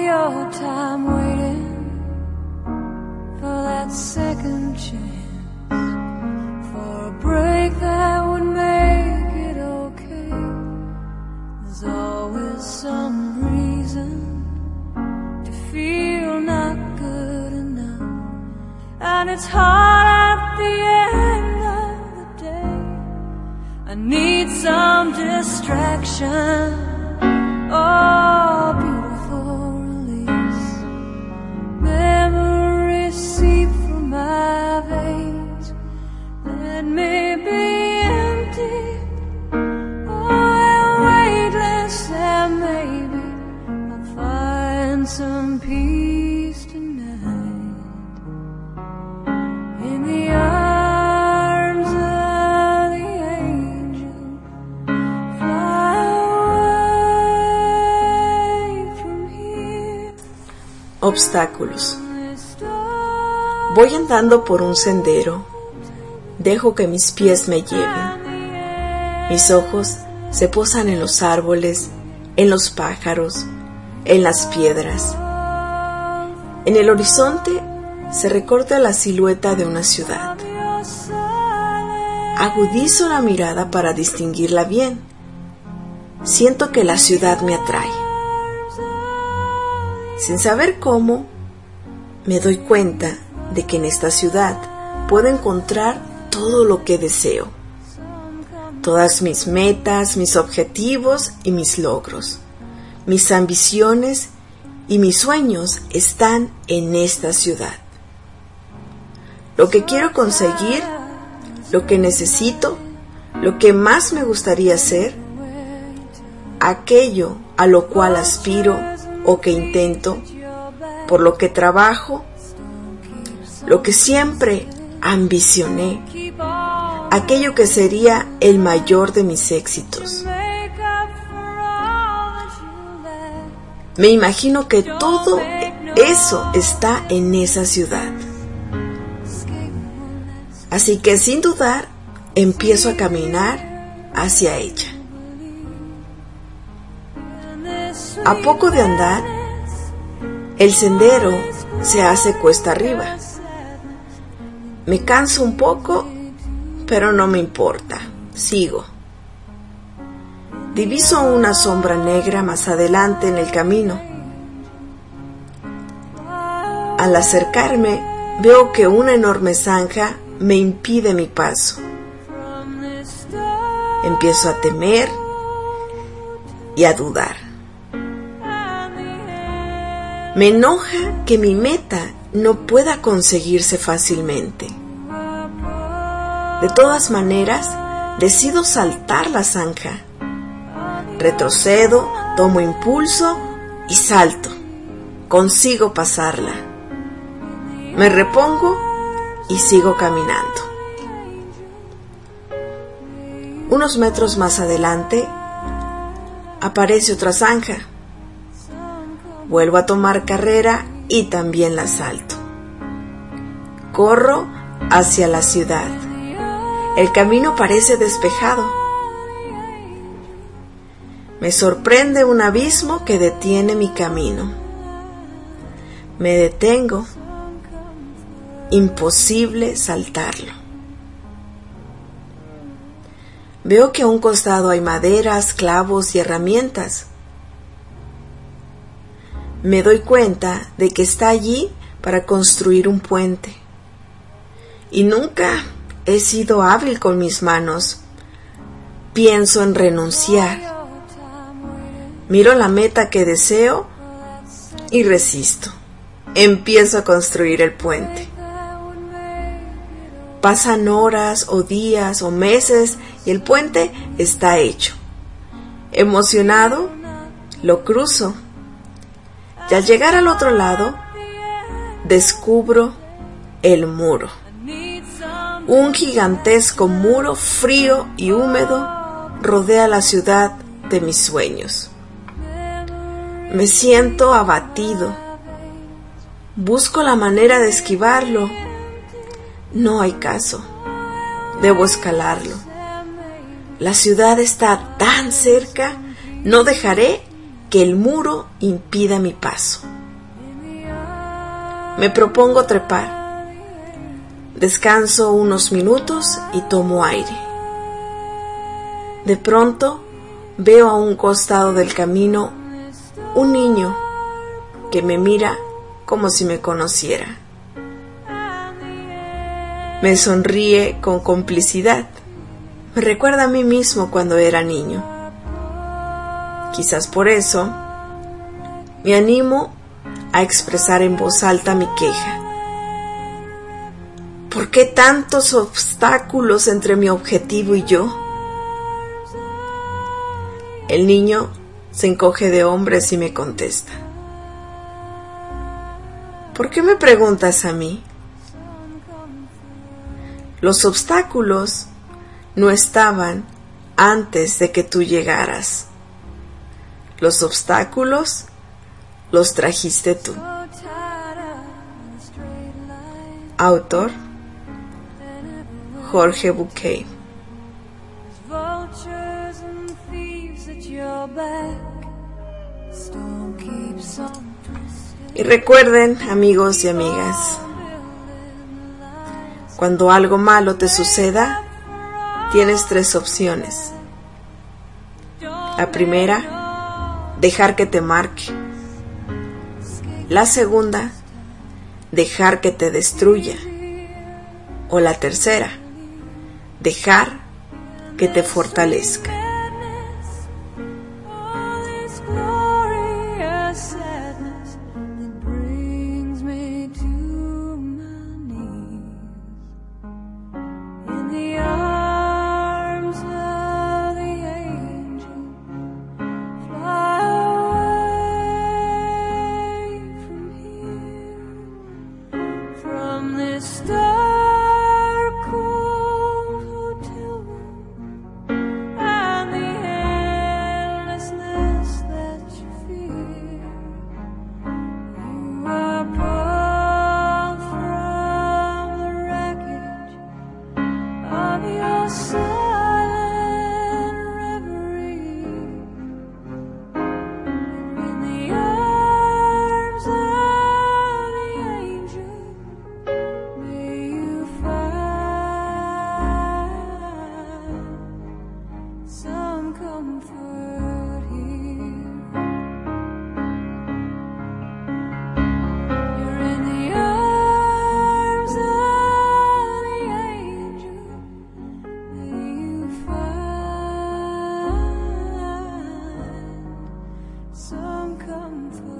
your time waiting for that second chance, for a break that would make it okay. There's always some reason to feel not good enough, and it's hard at the end of the day. I need some distraction, oh, beautiful release. Memories seep from my veins. Let me be empty, oh, weightless, and maybe I'll find some peace tonight in the arms of the angel. Fly away from here. Obstáculos. Voy andando por un sendero, dejo que mis pies me lleven. Mis ojos se posan en los árboles, en los pájaros, en las piedras. En el horizonte se recorta la silueta de una ciudad. Agudizo la mirada para distinguirla bien. Siento que la ciudad me atrae. Sin saber cómo, me doy cuenta de que en esta ciudad puedo encontrar todo lo que deseo. Todas mis metas, mis objetivos y mis logros. Mis ambiciones y mis sueños están en esta ciudad. Lo que quiero conseguir, lo que necesito, lo que más me gustaría hacer, aquello a lo cual aspiro o que intento, por lo que trabajo, lo que siempre ambicioné, aquello que sería el mayor de mis éxitos. Me imagino que todo eso está en esa ciudad. Así que sin dudar, empiezo a caminar hacia ella. A poco de andar, el sendero se hace cuesta arriba. Me canso un poco, pero no me importa, sigo. Diviso una sombra negra más adelante en el camino. Al acercarme, veo que una enorme zanja me impide mi paso. Empiezo a temer y a dudar. Me enoja que mi meta no pueda conseguirse fácilmente. De todas maneras, decido saltar la zanja. Retrocedo, tomo impulso y salto. Consigo pasarla. Me repongo y sigo caminando. Unos metros más adelante, aparece otra zanja. Vuelvo a tomar carrera y también la salto. Corro hacia la ciudad. El camino parece despejado. Me sorprende un abismo que detiene mi camino. Me detengo. Imposible saltarlo. Veo que a un costado hay maderas, clavos y herramientas. Me doy cuenta de que está allí para construir un puente. Y nunca he sido hábil con mis manos. Pienso en renunciar. Miro la meta que deseo y resisto. Empiezo a construir el puente. Pasan horas o días o meses y el puente está hecho. Emocionado, lo cruzo. Y al llegar al otro lado, descubro el muro. Un gigantesco muro frío y húmedo rodea la ciudad de mis sueños. Me siento abatido. Busco la manera de esquivarlo. No hay caso. Debo escalarlo. La ciudad está tan cerca, no dejaré que el muro impida mi paso. Me propongo trepar. Descanso unos minutos y tomo aire. De pronto veo a un costado del camino un niño que me mira como si me conociera. Me sonríe con complicidad. Me recuerda a mí mismo cuando era niño. Quizás por eso me animo a expresar en voz alta mi queja. ¿Por qué tantos obstáculos entre mi objetivo y yo? El niño se encoge de hombros y me contesta. ¿Por qué me preguntas a mí? Los obstáculos no estaban antes de que tú llegaras. Los obstáculos los trajiste tú. Autor: Jorge Bucay. Y recuerden, amigos y amigas, cuando algo malo te suceda, tienes 3 opciones. La primera, dejar que te marque. La segunda, dejar que te destruya. O la tercera, dejar que te fortalezca. Some comfort.